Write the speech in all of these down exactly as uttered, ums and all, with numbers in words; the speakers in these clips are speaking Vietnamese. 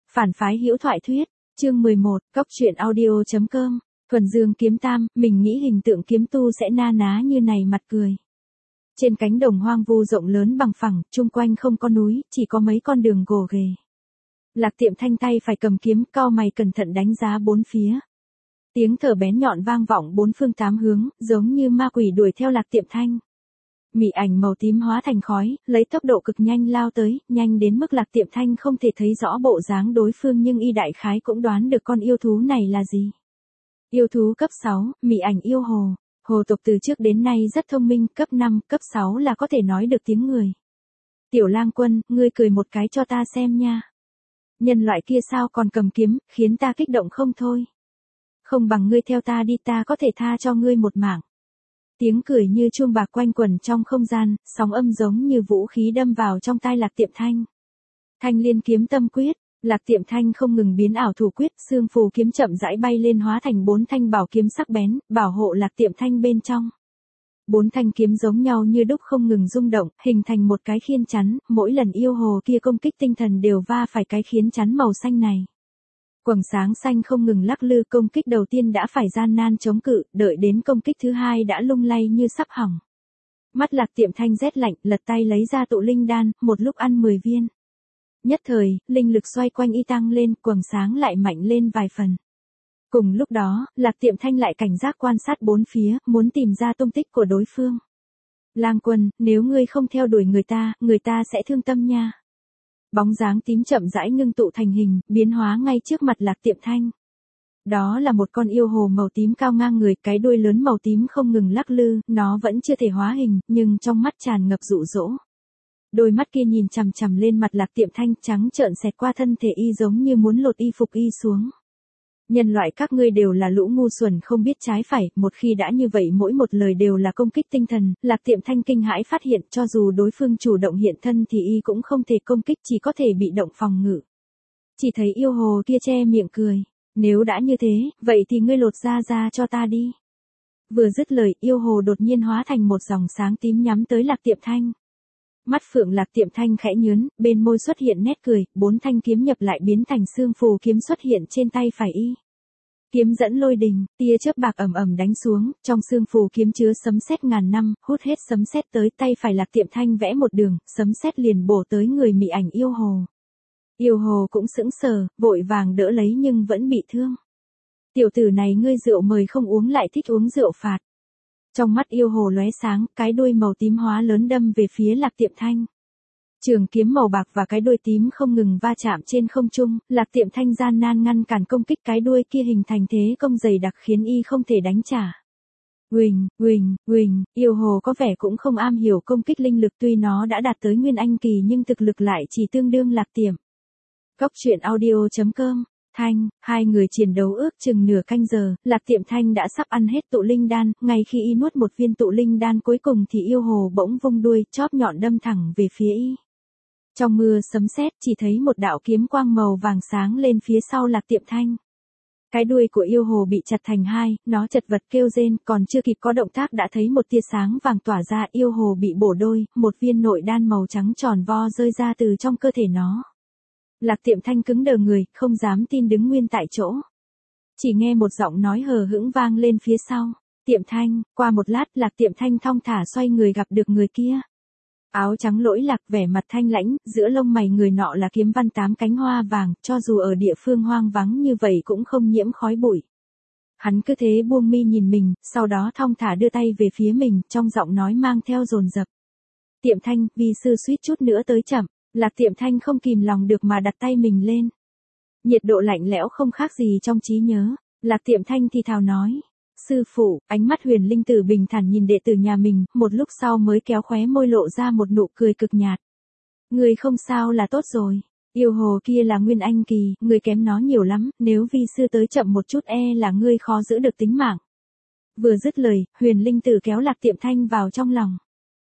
Phản phái hữu thoại thuyết, chương mười một, cóc truyện audio chấm com, thuần dương kiếm tam, mình nghĩ hình tượng kiếm tu sẽ na ná như này mặt cười. Trên cánh đồng hoang vu rộng lớn bằng phẳng, chung quanh không có núi, chỉ có mấy con đường gồ ghề. Lạc Tiệm Thanh tay phải cầm kiếm, cau mày cẩn thận đánh giá bốn phía. Tiếng thở bén nhọn vang vọng bốn phương tám hướng, giống như ma quỷ đuổi theo Lạc Tiệm Thanh. Mị ảnh màu tím hóa thành khói, lấy tốc độ cực nhanh lao tới, nhanh đến mức Lạc Tiệm Thanh không thể thấy rõ bộ dáng đối phương nhưng y đại khái cũng đoán được con yêu thú này là gì. Yêu thú cấp sáu, mị ảnh yêu hồ. Hồ tộc từ trước đến nay rất thông minh, cấp năm, cấp sáu là có thể nói được tiếng người. Tiểu Lang Quân, ngươi cười một cái cho ta xem nha. Nhân loại kia sao còn cầm kiếm, khiến ta kích động không thôi. Không bằng ngươi theo ta đi, ta có thể tha cho ngươi một mạng. Tiếng cười như chuông bạc quanh quẩn trong không gian, sóng âm giống như vũ khí đâm vào trong tai Lạc Tiệm Thanh. Thanh Liên kiếm tâm quyết, Lạc Tiệm Thanh không ngừng biến ảo thủ quyết, xương phù kiếm chậm rãi bay lên hóa thành bốn thanh bảo kiếm sắc bén, bảo hộ Lạc Tiệm Thanh bên trong. Bốn thanh kiếm giống nhau như đúc không ngừng rung động, hình thành một cái khiên chắn, mỗi lần yêu hồ kia công kích tinh thần đều va phải cái khiên chắn màu xanh này. Quầng sáng xanh không ngừng lắc lư, công kích đầu tiên đã phải gian nan chống cự, đợi đến công kích thứ hai đã lung lay như sắp hỏng. Mắt Lạc Tiệm Thanh rét lạnh, lật tay lấy ra tụ linh đan, một lúc ăn mười viên. Nhất thời, linh lực xoay quanh y tăng lên, quầng sáng lại mạnh lên vài phần. Cùng lúc đó, Lạc Tiệm Thanh lại cảnh giác quan sát bốn phía, muốn tìm ra tung tích của đối phương. Lang Quân, nếu ngươi không theo đuổi người ta, người ta sẽ thương tâm nha. Bóng dáng tím chậm rãi ngưng tụ thành hình, biến hóa ngay trước mặt Lạc Tiệm Thanh. Đó là một con yêu hồ màu tím cao ngang người, cái đuôi lớn màu tím không ngừng lắc lư, nó vẫn chưa thể hóa hình, nhưng trong mắt tràn ngập dụ dỗ. Đôi mắt kia nhìn chằm chằm lên mặt Lạc Tiệm Thanh, trắng trợn xẹt qua thân thể y giống như muốn lột y phục y xuống. Nhân loại các ngươi đều là lũ ngu xuẩn không biết trái phải, một khi đã như vậy mỗi một lời đều là công kích tinh thần, Lạc Tiệm Thanh kinh hãi phát hiện cho dù đối phương chủ động hiện thân thì y cũng không thể công kích, chỉ có thể bị động phòng ngự. Chỉ thấy yêu hồ kia che miệng cười, nếu đã như thế, vậy thì ngươi lột da ra cho ta đi. Vừa dứt lời, yêu hồ đột nhiên hóa thành một dòng sáng tím nhắm tới Lạc Tiệm Thanh. Mắt phượng Lạc Tiệm Thanh khẽ nhướn, bên môi xuất hiện nét cười, bốn thanh kiếm nhập lại biến thành xương phù kiếm xuất hiện trên tay phải y. Kiếm dẫn lôi đình, tia chớp bạc ầm ầm đánh xuống, trong xương phù kiếm chứa sấm sét ngàn năm, hút hết sấm sét tới tay phải Lạc Tiệm Thanh vẽ một đường, sấm sét liền bổ tới người mị ảnh yêu hồ. Yêu hồ cũng sững sờ, vội vàng đỡ lấy nhưng vẫn bị thương. Tiểu tử này ngươi rượu mời không uống lại thích uống rượu phạt. Trong mắt yêu hồ lóe sáng, cái đuôi màu tím hóa lớn đâm về phía Lạc Tiệm Thanh. Trường kiếm màu bạc và cái đuôi tím không ngừng va chạm trên không trung, Lạc Tiệm Thanh gian nan ngăn cản công kích cái đuôi kia hình thành thế công dày đặc khiến y không thể đánh trả. Uỳnh, uỳnh, uỳnh, yêu hồ có vẻ cũng không am hiểu công kích linh lực, tuy nó đã đạt tới Nguyên Anh kỳ nhưng thực lực lại chỉ tương đương Lạc Tiệm. Cóc truyện audio chấm com. Thanh, hai người chiến đấu ước chừng nửa canh giờ, Lạc Tiệm Thanh đã sắp ăn hết tụ linh đan, ngay khi y nuốt một viên tụ linh đan cuối cùng thì yêu hồ bỗng vung đuôi, chóp nhọn đâm thẳng về phía y. Trong mưa sấm sét chỉ thấy một đạo kiếm quang màu vàng sáng lên phía sau Lạc Tiệm Thanh. Cái đuôi của yêu hồ bị chặt thành hai, nó chật vật kêu rên, còn chưa kịp có động tác đã thấy một tia sáng vàng tỏa ra, yêu hồ bị bổ đôi, một viên nội đan màu trắng tròn vo rơi ra từ trong cơ thể nó. Lạc Tiệm Thanh cứng đờ người, không dám tin đứng nguyên tại chỗ. Chỉ nghe một giọng nói hờ hững vang lên phía sau. Tiệm Thanh, qua một lát Lạc Tiệm Thanh thong thả xoay người gặp được người kia. Áo trắng lỗi lạc, vẻ mặt thanh lãnh, giữa lông mày người nọ là kiếm văn tám cánh hoa vàng, cho dù ở địa phương hoang vắng như vậy cũng không nhiễm khói bụi. Hắn cứ thế buông mi nhìn mình, sau đó thong thả đưa tay về phía mình, trong giọng nói mang theo dồn dập. Tiệm Thanh, vi sư suýt chút nữa tới chậm. Lạc Tiệm Thanh không kìm lòng được mà đặt tay mình lên. Nhiệt độ lạnh lẽo không khác gì trong trí nhớ. Lạc Tiệm Thanh thì thào nói. Sư phụ, ánh mắt Huyền Linh Tử bình thản nhìn đệ tử nhà mình, một lúc sau mới kéo khóe môi lộ ra một nụ cười cực nhạt. Người không sao là tốt rồi. Yêu hồ kia là Nguyên Anh kỳ, người kém nó nhiều lắm, nếu vi sư tới chậm một chút e là ngươi khó giữ được tính mạng. Vừa dứt lời, Huyền Linh Tử kéo Lạc Tiệm Thanh vào trong lòng.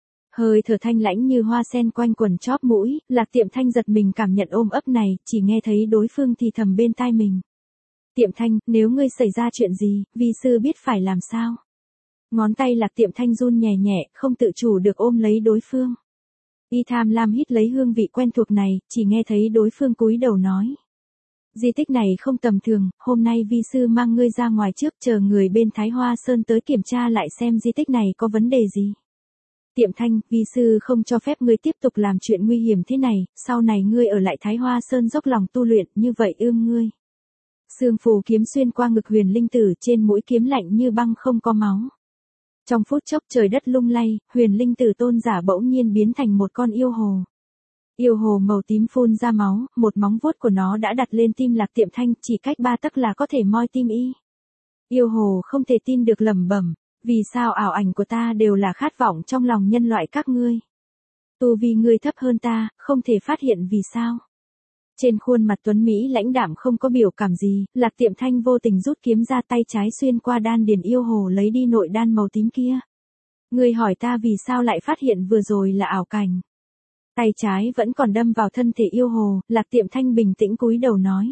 Hơi thở thanh lãnh như hoa sen quanh quần chóp mũi, Lạc Tiệm Thanh giật mình cảm nhận ôm ấp này, chỉ nghe thấy đối phương thì thầm bên tai mình. Tiệm Thanh, nếu ngươi xảy ra chuyện gì, vi sư biết phải làm sao. Ngón tay Lạc Tiệm Thanh run nhẹ nhẹ, không tự chủ được ôm lấy đối phương. Y tham lam hít lấy hương vị quen thuộc này, chỉ nghe thấy đối phương cúi đầu nói. Di tích này không tầm thường, hôm nay vi sư mang ngươi ra ngoài trước chờ người bên Thái Hoa Sơn tới kiểm tra lại xem di tích này có vấn đề gì. Tiệm Thanh, vi sư không cho phép ngươi tiếp tục làm chuyện nguy hiểm thế này, sau này ngươi ở lại Thái Hoa Sơn dốc lòng tu luyện, như vậy ương ngươi. Sương phù kiếm xuyên qua ngực huyền linh tử, trên mũi kiếm lạnh như băng không có máu. Trong phút chốc trời đất lung lay, huyền linh tử tôn giả bỗng nhiên biến thành một con yêu hồ. Yêu hồ màu tím phun ra máu, một móng vuốt của nó đã đặt lên tim Lạc Tiệm Thanh, chỉ cách ba tấc là có thể moi tim y. Yêu hồ không thể tin được lẩm bẩm, vì sao ảo ảnh của ta đều là khát vọng trong lòng nhân loại các ngươi. Tu vi ngươi thấp hơn ta, không thể phát hiện vì sao. Trên khuôn mặt tuấn Mỹ lãnh đạm không có biểu cảm gì, Lạc Tiệm Thanh vô tình rút kiếm ra, tay trái xuyên qua đan điền yêu hồ lấy đi nội đan màu tím kia. Ngươi hỏi ta vì sao lại phát hiện vừa rồi là ảo cảnh. Tay trái vẫn còn đâm vào thân thể yêu hồ, Lạc Tiệm Thanh bình tĩnh cúi đầu nói.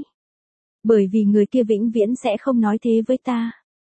Bởi vì người kia vĩnh viễn sẽ không nói thế với ta.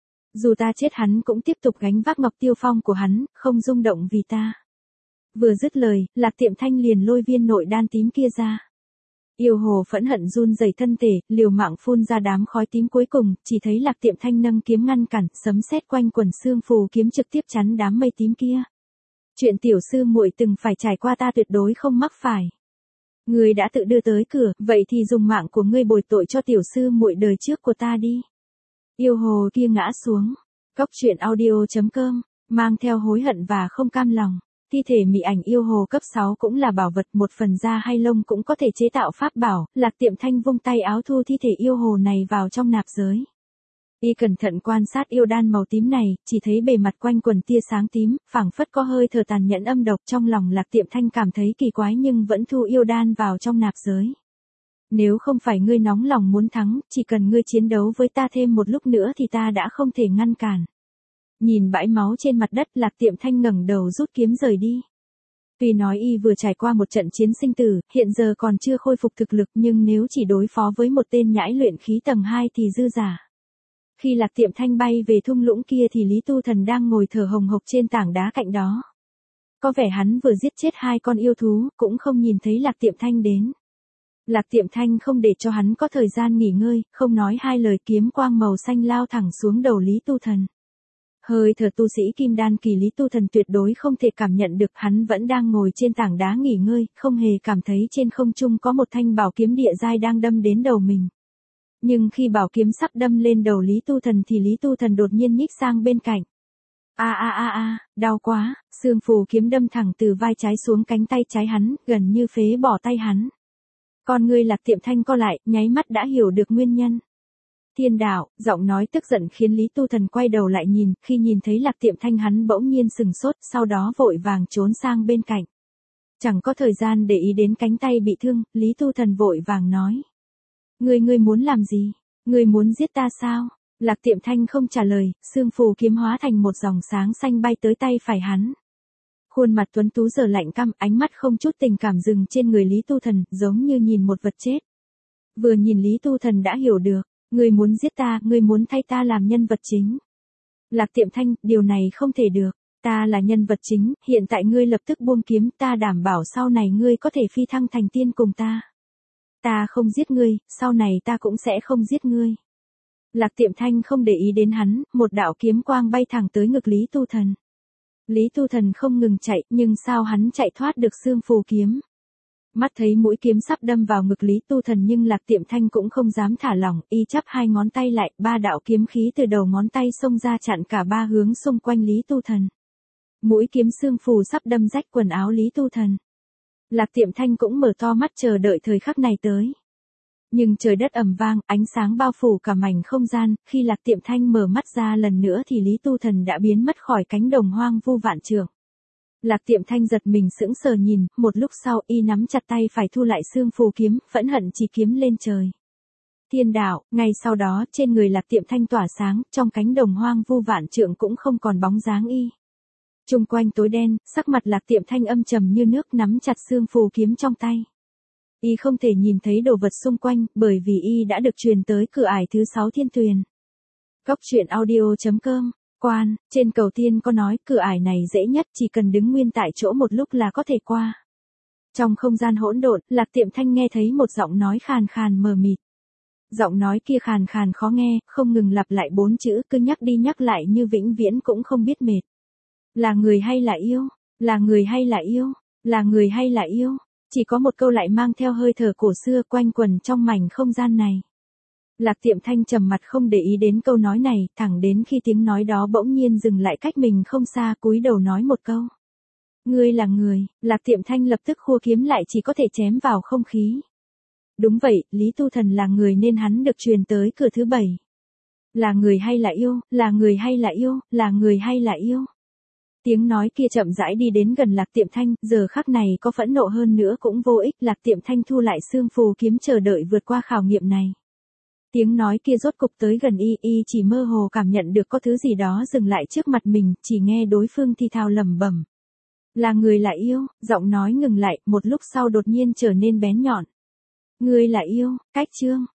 Dù ta chết hắn cũng tiếp tục gánh vác Ngọc Tiêu Phong của hắn, không rung động vì ta. Vừa dứt lời, Lạc Tiệm Thanh liền lôi viên nội đan tím kia ra. Yêu hồ phẫn hận run rẩy thân thể, liều mạng phun ra đám khói tím cuối cùng, chỉ thấy Lạc Tiệm Thanh nâng kiếm ngăn cản, sấm sét quanh quần xương phù kiếm trực tiếp chắn đám mây tím kia. Chuyện tiểu sư muội từng phải trải qua ta tuyệt đối không mắc phải. Ngươi đã tự đưa tới cửa, vậy thì dùng mạng của ngươi bồi tội cho tiểu sư muội đời trước của ta đi. Yêu hồ kia ngã xuống. Cốc truyện audio chấm com, mang theo hối hận và không cam lòng. Thi thể mị ảnh yêu hồ cấp sáu cũng là bảo vật, một phần da hay lông cũng có thể chế tạo pháp bảo. Lạc Tiệm Thanh vung tay áo thu thi thể yêu hồ này vào trong nạp giới. Y cẩn thận quan sát yêu đan màu tím này, chỉ thấy bề mặt quanh quần tia sáng tím, phảng phất có hơi thở tàn nhẫn âm độc. Trong lòng Lạc Tiệm Thanh cảm thấy kỳ quái nhưng vẫn thu yêu đan vào trong nạp giới. Nếu không phải ngươi nóng lòng muốn thắng, chỉ cần ngươi chiến đấu với ta thêm một lúc nữa thì ta đã không thể ngăn cản. Nhìn bãi máu trên mặt đất, Lạc Tiệm Thanh ngẩng đầu rút kiếm rời đi. Tuy nói y vừa trải qua một trận chiến sinh tử, hiện giờ còn chưa khôi phục thực lực, nhưng nếu chỉ đối phó với một tên nhãi luyện khí tầng hai thì dư giả. Khi Lạc Tiệm Thanh bay về thung lũng kia thì Lý Tu Thần đang ngồi thở hồng hộc trên tảng đá cạnh đó. Có vẻ hắn vừa giết chết hai con yêu thú, cũng không nhìn thấy Lạc Tiệm Thanh đến. Lạc Tiệm Thanh không để cho hắn có thời gian nghỉ ngơi, không nói hai lời, kiếm quang màu xanh lao thẳng xuống đầu Lý Tu Thần. Hơi thở tu sĩ kim đan kỳ Lý Tu Thần tuyệt đối không thể cảm nhận được, hắn vẫn đang ngồi trên tảng đá nghỉ ngơi, không hề cảm thấy trên không trung có một thanh bảo kiếm địa giai đang đâm đến đầu mình. Nhưng khi bảo kiếm sắp đâm lên đầu Lý Tu Thần thì Lý Tu Thần đột nhiên nhích sang bên cạnh. A a a a, đau quá, xương phù kiếm đâm thẳng từ vai trái xuống cánh tay trái hắn, gần như phế bỏ tay hắn. Con ngươi Lạc Tiệm Thanh co lại, nháy mắt đã hiểu được nguyên nhân. Thiên đạo, giọng nói tức giận khiến Lý Tu Thần quay đầu lại nhìn, khi nhìn thấy Lạc Tiệm Thanh hắn bỗng nhiên sừng sốt, sau đó vội vàng trốn sang bên cạnh. Chẳng có thời gian để ý đến cánh tay bị thương, Lý Tu Thần vội vàng nói. Ngươi ngươi muốn làm gì? Ngươi muốn giết ta sao? Lạc Tiệm Thanh không trả lời, xương phù kiếm hóa thành một dòng sáng xanh bay tới tay phải hắn. Khuôn mặt tuấn tú giờ lạnh căm, ánh mắt không chút tình cảm dừng trên người Lý Tu Thần, giống như nhìn một vật chết. Vừa nhìn Lý Tu Thần đã hiểu được, ngươi muốn giết ta, ngươi muốn thay ta làm nhân vật chính. Lạc Tiệm Thanh, điều này không thể được, ta là nhân vật chính, hiện tại ngươi lập tức buông kiếm, ta đảm bảo sau này ngươi có thể phi thăng thành tiên cùng ta. Ta không giết ngươi, sau này ta cũng sẽ không giết ngươi. Lạc Tiệm Thanh không để ý đến hắn, một đạo kiếm quang bay thẳng tới ngực Lý Tu Thần. Lý Tu Thần không ngừng chạy, nhưng sao hắn chạy thoát được xương phù kiếm? Mắt thấy mũi kiếm sắp đâm vào ngực Lý Tu Thần nhưng Lạc Tiệm Thanh cũng không dám thả lỏng, y chắp hai ngón tay lại, ba đạo kiếm khí từ đầu ngón tay xông ra chặn cả ba hướng xung quanh Lý Tu Thần. Mũi kiếm xương phù sắp đâm rách quần áo Lý Tu Thần. Lạc Tiệm Thanh cũng mở to mắt chờ đợi thời khắc này tới. Nhưng trời đất ầm vang, ánh sáng bao phủ cả mảnh không gian, khi Lạc Tiệm Thanh mở mắt ra lần nữa thì Lý Tu Thần đã biến mất khỏi cánh đồng hoang vu vạn trượng. Lạc Tiệm Thanh giật mình sững sờ nhìn, một lúc sau y nắm chặt tay phải thu lại xương phù kiếm, phẫn hận chỉ kiếm lên trời. Thiên đạo, ngay sau đó trên người Lạc Tiệm Thanh tỏa sáng, trong cánh đồng hoang vu vạn trượng cũng không còn bóng dáng y. Trung quanh tối đen, sắc mặt Lạc Tiệm Thanh âm trầm như nước, nắm chặt xương phù kiếm trong tay. Y không thể nhìn thấy đồ vật xung quanh, bởi vì y đã được truyền tới cửa ải thứ sáu thiên tuyền. Cốc truyện audio chấm com, quan, trên cầu tiên có nói cửa ải này dễ nhất, chỉ cần đứng nguyên tại chỗ một lúc là có thể qua. Trong không gian hỗn độn, Lạc Tiệm Thanh nghe thấy một giọng nói khàn khàn mờ mịt. Giọng nói kia khàn khàn khó nghe, không ngừng lặp lại bốn chữ, cứ nhắc đi nhắc lại như vĩnh viễn cũng không biết mệt. Là người hay là yêu? Là người hay là yêu? Là người hay là yêu? Chỉ có một câu lại mang theo hơi thở cổ xưa quanh quẩn trong mảnh không gian này. Lạc Tiệm Thanh trầm mặt không để ý đến câu nói này, thẳng đến khi tiếng nói đó bỗng nhiên dừng lại cách mình không xa, cúi đầu nói một câu. Ngươi là người, Lạc Tiệm Thanh lập tức khua kiếm lại chỉ có thể chém vào không khí. Đúng vậy, Lý Tu Thần là người nên hắn được truyền tới cửa thứ bảy. Là người hay là yêu, là người hay là yêu, là người hay là yêu. Tiếng nói kia chậm rãi đi đến gần Lạc Tiệm Thanh, giờ khắc này có phẫn nộ hơn nữa cũng vô ích, Lạc Tiệm Thanh thu lại xương phù kiếm chờ đợi vượt qua khảo nghiệm này. Tiếng nói kia rốt cục tới gần y, y chỉ mơ hồ cảm nhận được có thứ gì đó dừng lại trước mặt mình, chỉ nghe đối phương thi thào lẩm bẩm. Là người là yêu, giọng nói ngừng lại, một lúc sau đột nhiên trở nên bén nhọn. Ngươi là yêu, cách chương.